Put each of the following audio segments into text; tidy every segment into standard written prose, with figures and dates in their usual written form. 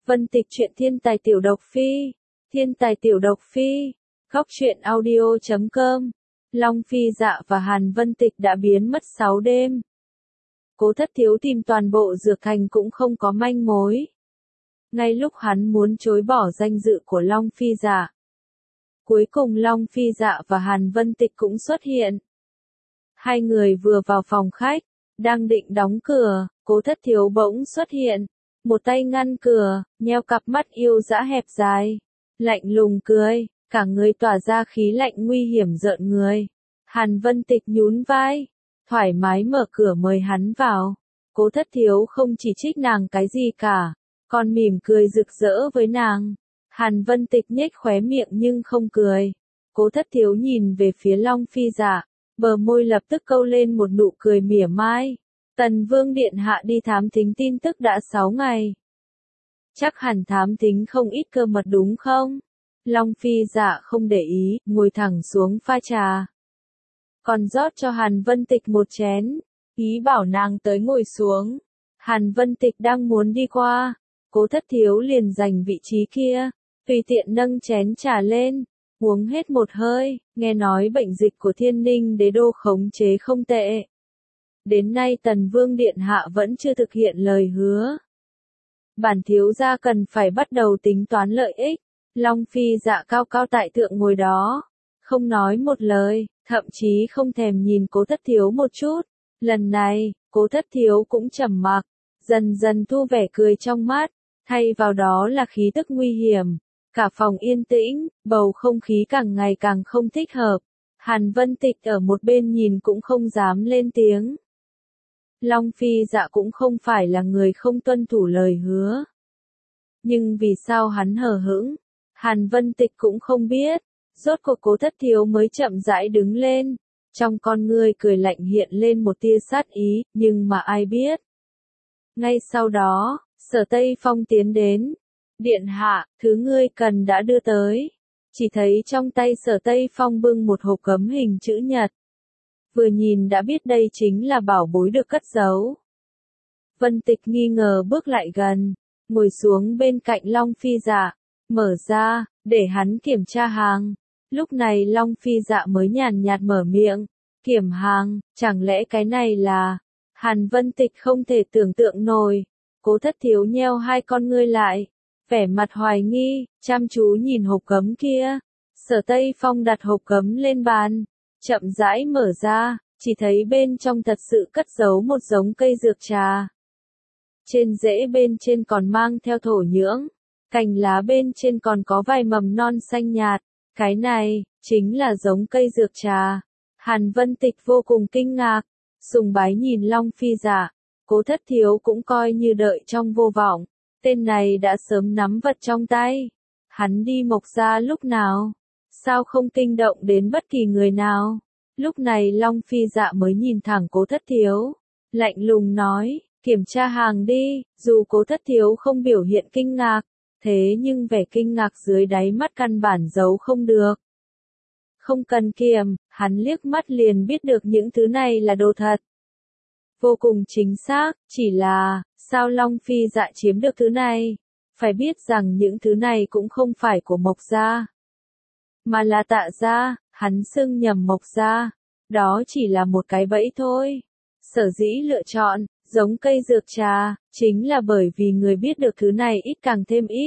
Vân Tịch truyện thiên tài tiểu độc phi. Thiên tài tiểu độc phi. Góc truyện audio.com. Long Phi Dạ và Hàn Vân Tịch đã biến mất 6 đêm. Cố Thất Thiếu tìm toàn bộ dược thành cũng không có manh mối. Ngay lúc hắn muốn chối bỏ danh dự của Long Phi Dạ, cuối cùng Long Phi Dạ và Hàn Vân Tịch cũng xuất hiện. Hai người vừa vào phòng khách, đang định đóng cửa, Cố Thất Thiếu bỗng xuất hiện, một tay ngăn cửa, nheo cặp mắt yêu dã hẹp dài, lạnh lùng cười, cả người tỏa ra khí lạnh nguy hiểm rợn người. Hàn Vân Tịch nhún vai, thoải mái mở cửa mời hắn vào. Cố Thất Thiếu không chỉ trích nàng cái gì cả, còn mỉm cười rực rỡ với nàng. Hàn Vân Tịch nhếch khóe miệng nhưng không cười. Cố Thất Thiếu nhìn về phía Long Phi Dạ, bờ môi lập tức câu lên một nụ cười mỉa mai. Tần Vương Điện Hạ đi thám thính tin tức đã 6 ngày. Chắc hẳn thám thính không ít cơ mật đúng không? Long Phi Dạ không để ý, ngồi thẳng xuống pha trà. Còn rót cho Hàn Vân Tịch một chén, ý bảo nàng tới ngồi xuống. Hàn Vân Tịch đang muốn đi qua, Cố Thất Thiếu liền giành vị trí kia, tùy tiện nâng chén trà lên, uống hết một hơi, nghe nói bệnh dịch của Thiên Ninh Đế Đô khống chế không tệ. Đến nay Tần Vương Điện Hạ vẫn chưa thực hiện lời hứa. Bản thiếu gia cần phải bắt đầu tính toán lợi ích. Long Phi Dạ cao cao tại thượng ngồi đó, không nói một lời, thậm chí không thèm nhìn Cố Thất Thiếu một chút. Lần này, Cố Thất Thiếu cũng trầm mặc, dần dần thu vẻ cười trong mắt, thay vào đó là khí tức nguy hiểm. Cả phòng yên tĩnh, bầu không khí càng ngày càng không thích hợp. Hàn Vân Tịch ở một bên nhìn cũng không dám lên tiếng. Long Phi Dạ cũng không phải là người không tuân thủ lời hứa. Nhưng vì sao hắn hờ hững? Hàn Vân Tịch cũng không biết. Rốt cuộc Cố Thất Thiếu mới chậm rãi đứng lên. Trong con ngươi cười lạnh hiện lên một tia sát ý, nhưng mà ai biết. Ngay sau đó, Sở Tây Phong tiến đến. Điện hạ, thứ ngươi cần đã đưa tới. Chỉ thấy trong tay Sở Tây Phong bưng một hộp gấm hình chữ nhật. Vừa nhìn đã biết đây chính là bảo bối được cất giấu. Vân Tịch nghi ngờ bước lại gần, ngồi xuống bên cạnh Long Phi Dạ, mở ra, để hắn kiểm tra hàng. Lúc này Long Phi Dạ mới nhàn nhạt mở miệng, kiểm hàng, chẳng lẽ cái này là... Hàn Vân Tịch không thể tưởng tượng nổi. Cố Thất Thiếu nheo hai con ngươi lại, vẻ mặt hoài nghi, chăm chú nhìn hộp gấm kia. Sở Tây Phong đặt hộp gấm lên bàn, chậm rãi mở ra, chỉ thấy bên trong thật sự cất giấu một giống cây dược trà. Trên rễ bên trên còn mang theo thổ nhưỡng, cành lá bên trên còn có vài mầm non xanh nhạt. Cái này, chính là giống cây dược trà. Hàn Vân Tịch vô cùng kinh ngạc, sùng bái nhìn Long Phi Dạ. Cố Thất Thiếu cũng coi như đợi trong vô vọng. Tên này đã sớm nắm vật trong tay. Hắn đi Mộc Gia lúc nào? Sao không kinh động đến bất kỳ người nào? Lúc này Long Phi Dạ mới nhìn thẳng Cố Thất Thiếu, lạnh lùng nói, kiểm tra hàng đi. Dù Cố Thất Thiếu không biểu hiện kinh ngạc, thế nhưng vẻ kinh ngạc dưới đáy mắt căn bản giấu không được. Không cần kiểm, hắn liếc mắt liền biết được những thứ này là đồ thật. Vô cùng chính xác, chỉ là, sao Long Phi Dạ chiếm được thứ này? Phải biết rằng những thứ này cũng không phải của Mộc Gia, mà là Tạ Gia. Hắn xưng nhầm Mộc Gia, đó chỉ là một cái bẫy thôi. Sở dĩ lựa chọn giống cây dược trà, chính là bởi vì người biết được thứ này ít càng thêm ít.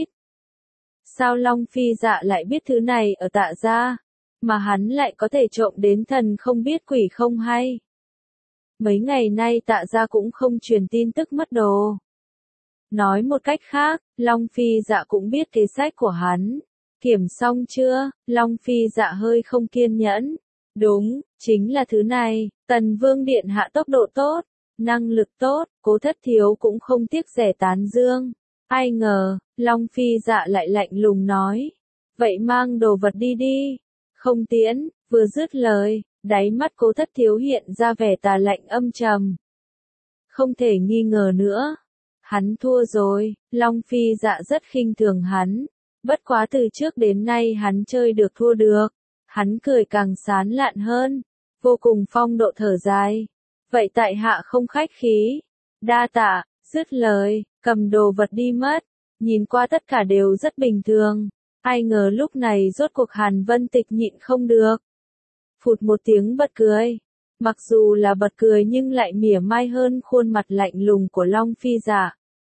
Sao Long Phi Dạ lại biết thứ này ở Tạ Gia, mà hắn lại có thể trộm đến thần không biết quỷ không hay? Mấy ngày nay Tạ Gia cũng không truyền tin tức mất đồ. Nói một cách khác, Long Phi Dạ cũng biết kế sách của hắn. Kiểm xong chưa? Long Phi Dạ hơi không kiên nhẫn. Đúng, chính là thứ này. Tần Vương Điện Hạ tốc độ tốt, năng lực tốt, Cố Thất Thiếu cũng không tiếc rẻ tán dương. Ai ngờ, Long Phi Dạ lại lạnh lùng nói. Vậy mang đồ vật đi đi. Không tiễn, vừa dứt lời, đáy mắt Cố Thất Thiếu hiện ra vẻ tà lạnh âm trầm. Không thể nghi ngờ nữa. Hắn thua rồi. Long Phi Dạ rất khinh thường hắn. Bất quá từ trước đến nay hắn chơi được thua được. Hắn cười càng sán lạn hơn, vô cùng phong độ thở dài. Vậy tại hạ không khách khí. Đa tạ, dứt lời, cầm đồ vật đi mất. nhìn qua tất cả đều rất bình thường. Ai ngờ lúc này rốt cuộc Hàn Vân Tịch nhịn không được. Phụt một tiếng bật cười. Mặc dù là bật cười nhưng lại mỉa mai hơn khuôn mặt lạnh lùng của Long Phi Dạ.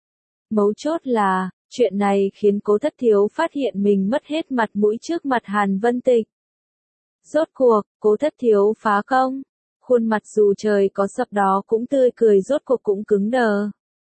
Mấu chốt là, chuyện này khiến Cố Thất Thiếu phát hiện mình mất hết mặt mũi trước mặt Hàn Vân Tịch. Rốt cuộc, Cố Thất Thiếu phá công. Khuôn mặt dù trời có sập đó cũng tươi cười, rốt cuộc cũng cứng đờ.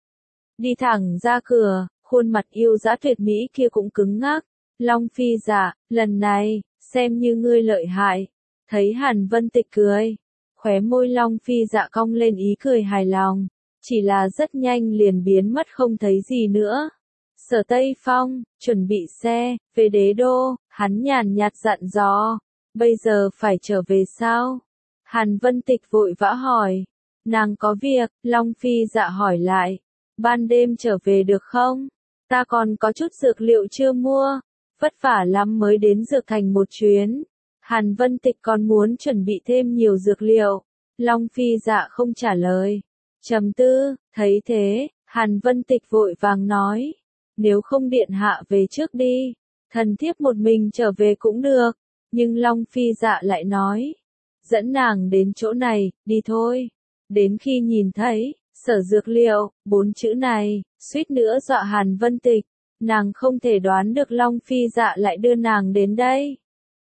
Đi thẳng ra cửa, khuôn mặt yêu dã tuyệt mỹ kia cũng cứng ngắc. Long Phi Dạ, lần này, xem như ngươi lợi hại. Thấy Hàn Vân Tịch cười, khóe môi Long Phi Dạ cong lên ý cười hài lòng. Chỉ là rất nhanh liền biến mất không thấy gì nữa. Sở Tây Phong, chuẩn bị xe, về đế đô, hắn nhàn nhạt dặn dò. Bây giờ phải trở về sao? Hàn Vân Tịch vội vã hỏi. Nàng có việc, Long Phi Dạ hỏi lại. Ban đêm trở về được không? Ta còn có chút dược liệu chưa mua. Vất vả lắm mới đến Dược Thành một chuyến. Hàn Vân Tịch còn muốn chuẩn bị thêm nhiều dược liệu. Long Phi Dạ không trả lời. Trầm tư, thấy thế, Hàn Vân Tịch vội vàng nói. Nếu không điện hạ về trước đi. Thần thiếp một mình trở về cũng được. Nhưng Long Phi Dạ lại nói. Dẫn nàng đến chỗ này, đi thôi. Đến khi nhìn thấy, sở dược liệu, 4 chữ này, suýt nữa dọa Hàn Vân Tịch. Nàng không thể đoán được Long Phi Dạ lại đưa nàng đến đây.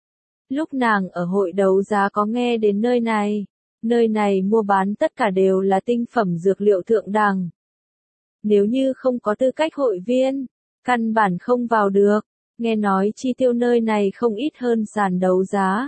Lúc nàng ở hội đấu giá có nghe đến nơi này. Nơi này mua bán tất cả đều là tinh phẩm dược liệu thượng đẳng. Nếu như không có tư cách hội viên, căn bản không vào được. Nghe nói chi tiêu nơi này không ít hơn sàn đấu giá.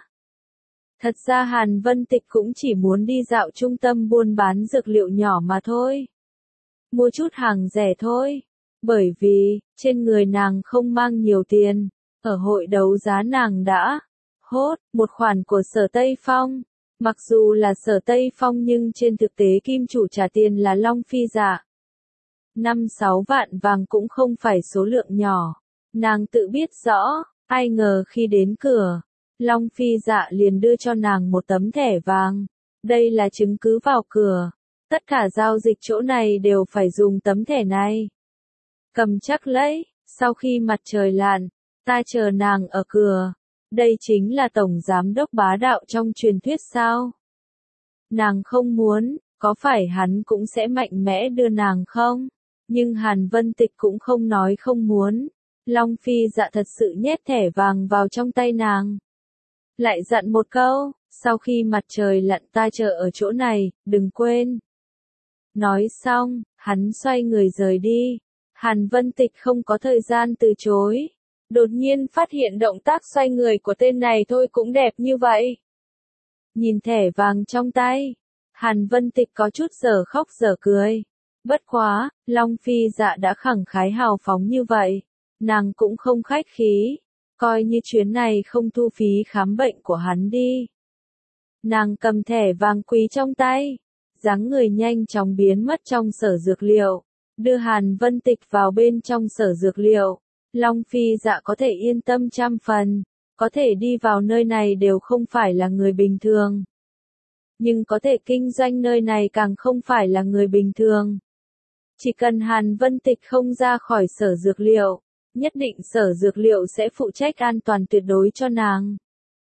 Thật ra Hàn Vân Tịch cũng chỉ muốn đi dạo trung tâm buôn bán dược liệu nhỏ mà thôi. Mua chút hàng rẻ thôi. Bởi vì, trên người nàng không mang nhiều tiền. Ở hội đấu giá nàng đã hốt một khoản của Sở Tây Phong. Mặc dù là Sở Tây Phong nhưng trên thực tế kim chủ trả tiền là Long Phi Dạ. 5-6 vạn vàng cũng không phải số lượng nhỏ. Nàng tự biết rõ, ai ngờ khi đến cửa, Long Phi Dạ liền đưa cho nàng một tấm thẻ vàng. Đây là chứng cứ vào cửa. Tất cả giao dịch chỗ này đều phải dùng tấm thẻ này. Cầm chắc lấy, sau khi mặt trời lặn, ta chờ nàng ở cửa. Đây chính là tổng giám đốc bá đạo trong truyền thuyết sao? Nàng không muốn, có phải hắn cũng sẽ mạnh mẽ đưa nàng không? Nhưng Hàn Vân Tịch cũng không nói không muốn. Long Phi Dạ thật sự nhét thẻ vàng vào trong tay nàng. Lại dặn một câu, sau khi mặt trời lặn ta chờ ở chỗ này, đừng quên. Nói xong, hắn xoay người rời đi. Hàn Vân Tịch không có thời gian từ chối. Đột nhiên phát hiện động tác xoay người của tên này thôi cũng đẹp như vậy. Nhìn thẻ vàng trong tay, Hàn Vân Tịch có chút dở khóc dở cười. Bất quá, Long Phi Dạ đã khẳng khái hào phóng như vậy. Nàng cũng không khách khí. Coi như chuyến này không thu phí khám bệnh của hắn đi. Nàng cầm thẻ vàng quý trong tay. Dáng người nhanh chóng biến mất trong sở dược liệu. Đưa Hàn Vân Tịch vào bên trong sở dược liệu. Long Phi Dạ có thể yên tâm 100%. Có thể đi vào nơi này đều không phải là người bình thường. Nhưng có thể kinh doanh nơi này càng không phải là người bình thường. Chỉ cần Hàn Vân Tịch không ra khỏi sở dược liệu, nhất định sở dược liệu sẽ phụ trách an toàn tuyệt đối cho nàng.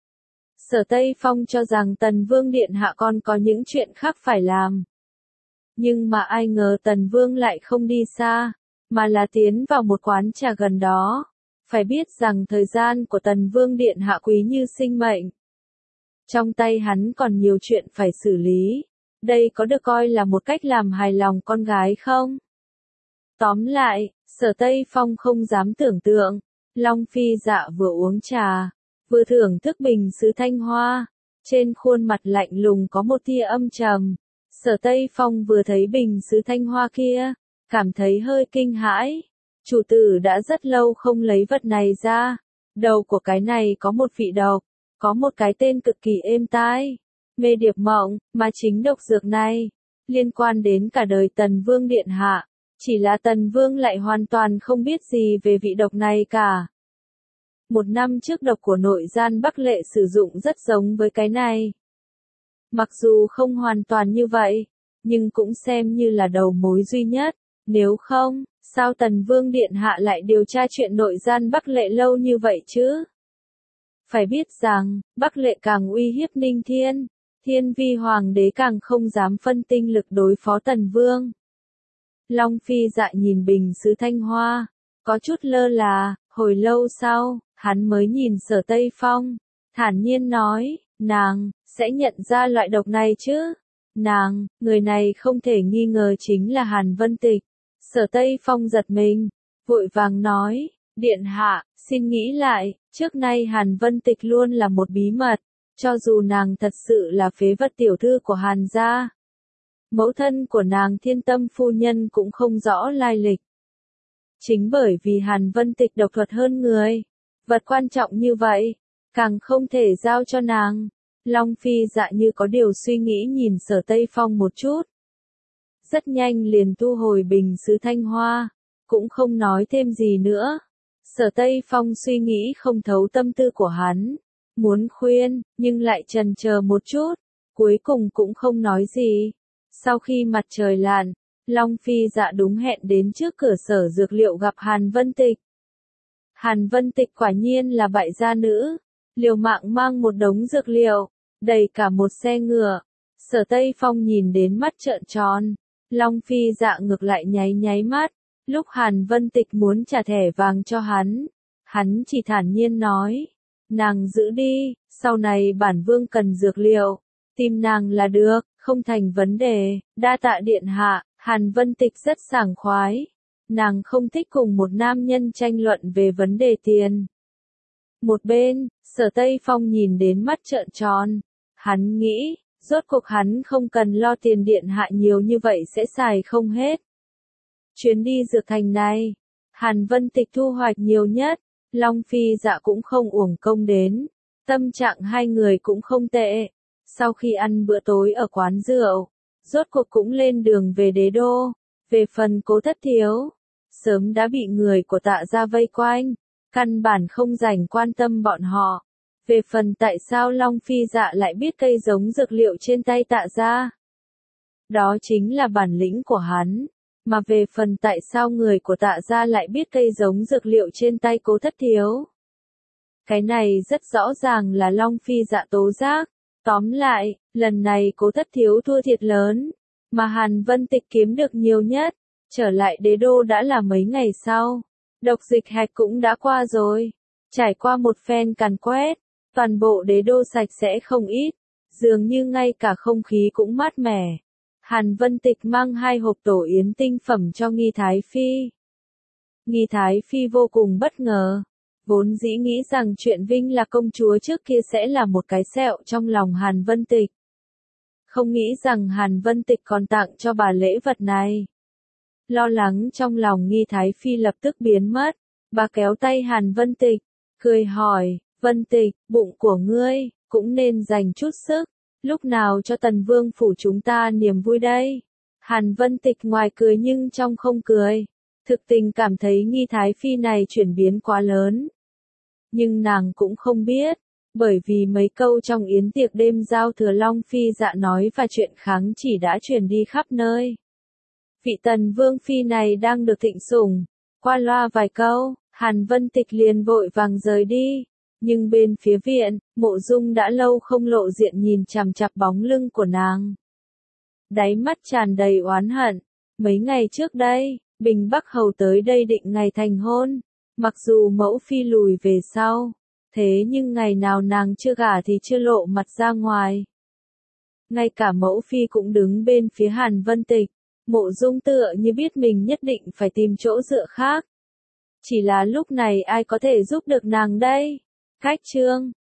Sở Tây Phong cho rằng Tần Vương Điện Hạ còn có những chuyện khác phải làm. Nhưng mà ai ngờ Tần Vương lại không đi xa, mà là tiến vào một quán trà gần đó. Phải biết rằng thời gian của Tần Vương Điện Hạ quý như sinh mệnh. Trong tay hắn còn nhiều chuyện phải xử lý. Đây có được coi là một cách làm hài lòng con gái không? Tóm lại, Sở Tây Phong không dám tưởng tượng. Long Phi Dạ vừa uống trà, vừa thưởng thức bình sứ thanh hoa. Trên khuôn mặt lạnh lùng có một tia âm trầm. Sở Tây Phong vừa thấy bình sứ thanh hoa kia, cảm thấy hơi kinh hãi. Chủ tử đã rất lâu không lấy vật này ra. Đầu của cái này có một vị độc, có một cái tên cực kỳ êm tai. Mê điệp mộng, mà chính độc dược này, liên quan đến cả đời Tần Vương Điện Hạ. Chỉ là Tần Vương lại hoàn toàn không biết gì về vị độc này cả. 1 năm trước độc của nội gian Bắc Lệ sử dụng rất giống với cái này. Mặc dù không hoàn toàn như vậy, nhưng cũng xem như là đầu mối duy nhất. Nếu không, Sao Tần Vương Điện Hạ lại điều tra chuyện nội gian Bắc Lệ lâu như vậy chứ? Phải biết rằng, Bắc Lệ càng uy hiếp Ninh Thiên, Thiên Vi Hoàng đế càng không dám phân tinh lực đối phó Tần Vương. Long Phi Dạ nhìn bình sứ Thanh Hoa, có chút lơ là, hồi lâu sau, hắn mới nhìn Sở Tây Phong, thản nhiên nói, nàng, sẽ nhận ra loại độc này chứ? Nàng, người này không thể nghi ngờ chính là Hàn Vân Tịch. Sở Tây Phong giật mình, vội vàng nói, Điện Hạ, xin nghĩ lại, trước nay Hàn Vân Tịch luôn là một bí mật, cho dù nàng thật sự là phế vật tiểu thư của Hàn gia. Mẫu thân của nàng Thiên Tâm phu nhân cũng không rõ lai lịch. Chính bởi vì Hàn Vân Tịch độc thuật hơn người, vật quan trọng như vậy, càng không thể giao cho nàng. Long Phi Dạ như có điều suy nghĩ nhìn Sở Tây Phong một chút. Rất nhanh liền thu hồi bình sứ Thanh Hoa, cũng không nói thêm gì nữa. Sở Tây Phong suy nghĩ không thấu tâm tư của hắn, muốn khuyên, nhưng lại chần chờ một chút, cuối cùng cũng không nói gì. Sau khi mặt trời lặn, Long Phi Dạ đúng hẹn đến trước cửa Sở Dược Liệu gặp Hàn Vân Tịch. Hàn Vân Tịch quả nhiên là bại gia nữ, liều mạng mang một đống dược liệu, đầy cả một xe ngựa. Sở Tây Phong nhìn đến mắt trợn tròn, Long Phi Dạ ngược lại nháy nháy mắt, lúc Hàn Vân Tịch muốn trả thẻ vàng cho hắn chỉ thản nhiên nói, nàng giữ đi, sau này bản vương cần dược liệu, tìm nàng là được, không thành vấn đề, đa tạ điện hạ. Hàn Vân Tịch rất sảng khoái, nàng không thích cùng một nam nhân tranh luận về vấn đề tiền. Một bên, Sở Tây Phong nhìn đến mắt trợn tròn, hắn nghĩ, rốt cuộc hắn không cần lo tiền điện hạ nhiều như vậy sẽ xài không hết. Chuyến đi Dược Thành này, Hàn Vân Tịch thu hoạch nhiều nhất, Long Phi Dạ cũng không uổng công đến, tâm trạng hai người cũng không tệ. Sau khi ăn bữa tối ở quán rượu, rốt cuộc cũng lên đường về đế đô. Về phần Cố Thất Thiếu, sớm đã bị người của Tạ gia vây quanh, căn bản không rảnh quan tâm bọn họ. Về phần tại sao Long Phi Dạ lại biết cây giống dược liệu trên tay Tạ gia, đó chính là bản lĩnh của hắn. Mà về phần tại sao người của Tạ gia lại biết cây giống dược liệu trên tay Cố Thất Thiếu, cái này rất rõ ràng là Long Phi Dạ tố giác. Tóm lại, lần này Cố Thất Thiếu thua thiệt lớn, mà Hàn Vân Tịch kiếm được nhiều nhất. Trở lại đế đô đã là mấy ngày sau, độc dịch hạch cũng đã qua rồi. Trải qua một phen càn quét, toàn bộ đế đô sạch sẽ không ít, dường như ngay cả không khí cũng mát mẻ. Hàn Vân Tịch mang 2 hộp tổ yến tinh phẩm cho Nghi Thái Phi. Nghi Thái Phi vô cùng bất ngờ. Vốn dĩ nghĩ rằng chuyện Vinh là công chúa trước kia sẽ là một cái sẹo trong lòng Hàn Vân Tịch. Không nghĩ rằng Hàn Vân Tịch còn tặng cho bà lễ vật này. Lo lắng trong lòng Nghi Thái Phi lập tức biến mất. Bà kéo tay Hàn Vân Tịch, cười hỏi, Vân Tịch, bụng của ngươi, cũng nên dành chút sức. Lúc nào cho Tần Vương phủ chúng ta niềm vui đây? Hàn Vân Tịch ngoài cười nhưng trong không cười. Thực tình cảm thấy Nghi Thái Phi này chuyển biến quá lớn. Nhưng nàng cũng không biết, bởi vì mấy câu trong yến tiệc đêm giao thừa Long Phi Dạ nói và chuyện kháng chỉ đã truyền đi khắp nơi. Vị Tần Vương Phi này đang được thịnh sủng, qua loa vài câu, Hàn Vân Tịch liền vội vàng rời đi. Nhưng bên phía viện, Mộ Dung đã lâu không lộ diện nhìn chằm chằm bóng lưng của nàng. Đáy mắt tràn đầy oán hận, mấy ngày trước đây, Bình Bắc Hầu tới đây định ngày thành hôn. Mặc dù mẫu phi lùi về sau, thế nhưng ngày nào nàng chưa gả thì chưa lộ mặt ra ngoài. Ngay cả mẫu phi cũng đứng bên phía Hàn Vân Tịch, Mộ Dung tựa như biết mình nhất định phải tìm chỗ dựa khác. Chỉ là lúc này ai có thể giúp được nàng đây? Khách chương